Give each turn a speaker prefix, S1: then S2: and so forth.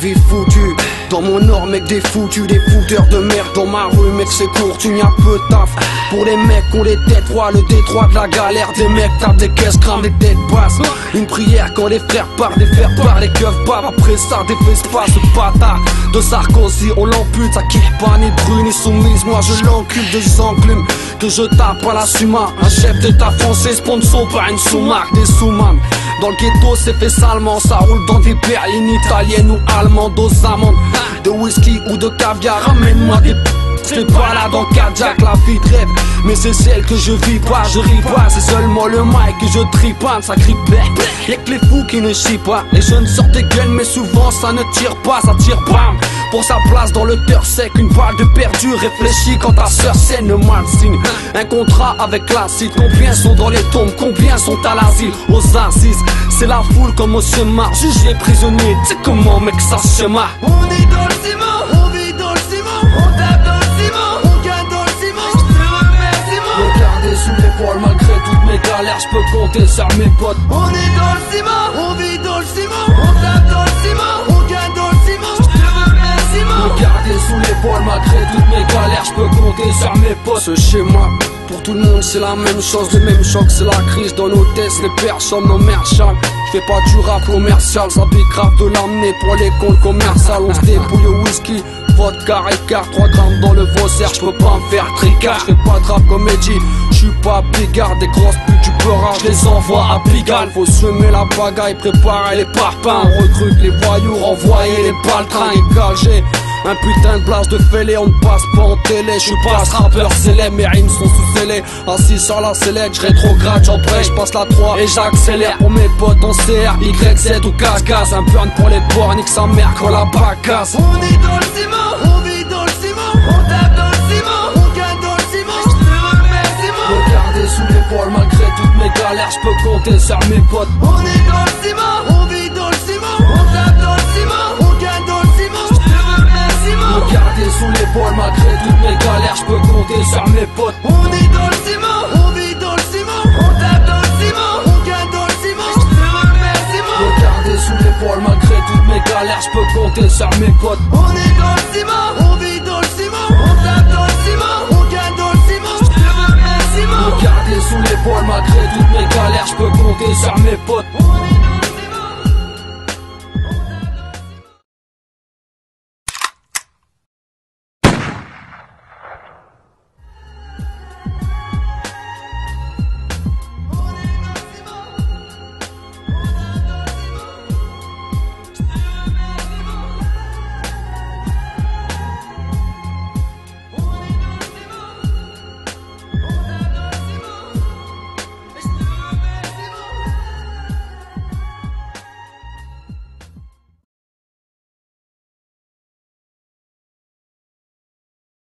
S1: vie foutue. Dans mon nord mec des foutus, des fouteurs de merde. Dans ma rue mec c'est court, tu n'y a peu de taf. Pour les mecs on les têtes froides, le détroit de la galère. Des mecs tapent des caisses, crament des têtes basses. Une prière quand les frères partent, des fers partent, les keufs bavent. Après ça des fesses pas, ce bâtard de Sarkozy on l'ampute. Ça kiffe pas ni brune ni soumise, moi je l'encule de enclumes. Que je tape à la Suma, un chef d'état français sponsor par une sous-marque, des sous-manes. Dans le ghetto c'est fait salement, ça roule dans des berlines italiennes ou allemandes aux amandes. De whisky ou de caviar, ramène-moi des je te balade en Cadillac, la vie de rêve. Mais c'est celle que je vis pas, je ris pas. C'est seulement le mic que je tripane, ça crie bec. Y'a que les fous qui ne chient pas. Les jeunes sortent des gueules mais souvent ça ne tire pas, ça tire bam. Pour sa place dans le cœur sec, une balle de perdu. Réfléchis quand ta sœur scène le mal signe. Un contrat avec l'acide, combien sont dans les tombes, combien sont à l'asile. Aux assises, c'est la foule comme au chemin. Jugé prisonnier, tu sais comment mec ça se marre.
S2: On est dans le ciment, on vit dans le ciment, on tape dans le ciment, on gagne dans le ciment. Je te remercie mon.
S1: Regardez sous l'épaule malgré toutes mes galères, je peux compter sur mes potes.
S2: On est dans le ciment, on vit dans le ciment, on tape dans le ciment, on gagne dans le ciment. Je te remercie mon.
S1: Regardez sous l'épaule malgré toutes mes galères, je peux compter sur mes potes. Ce schéma pour tout le monde c'est la même chose, le même choc, c'est la crise dans nos tests, les personnes, nos merchants. Je fais pas du rap commercial, ça pique grave de l'amener pour les comptes commerciales. On se débrouille au whisky, vodka, Ricard, 3 grammes dans le Vaussaire, je peux pas me faire tricard. Je fais pas de rap comédie, je suis pas bigard, des grosses putes du peurage, je les envoie à Pigalle. Faut semer la bagaille, préparer les parpaings, on recrute les voyous, renvoyer les baltrins et calger. Un putain de place de fêlé, on ne passe pas en télé. Je suis pas ce rappeur célèbre, mes rimes sont sous scellés. Assis sur la sellette, je rétrograde, j'empresse, je passe la 3 et j'accélère. Pour mes potes en CR, YZ ou casse-casse. Un burn pour les porcs, nique sa mère quand la bacasse.
S2: On est dans le ciment, on vit dans le ciment, on tape dans le ciment, on gagne dans le ciment. Je te remercie mon.
S1: Regardez sous l'épaule malgré toutes mes galères, je peux compter sur mes potes.
S2: On est dans le ciment, on vit dans le ciment, on tape dans le ciment, on gagne dans le ciment. Je te remercie mon.
S1: Regardez sous l'épaule malgré toutes mes galères, je peux compter sur mes potes.
S2: On est dans le ciment, on vit dans le ciment, on tape dans le ciment, on gagne dans le ciment. Je te remercie mon.
S1: Regardez sous l'épaule malgré toutes mes galères, je peux compter sur mes potes.
S2: On est dans le ciment, on vit dans le ciment, on tape dans le ciment, on gagne dans le ciment. Je te remercie mon.
S1: Regardez sous l'épaule malgré toutes mes galères, je peux compter sur mes potes.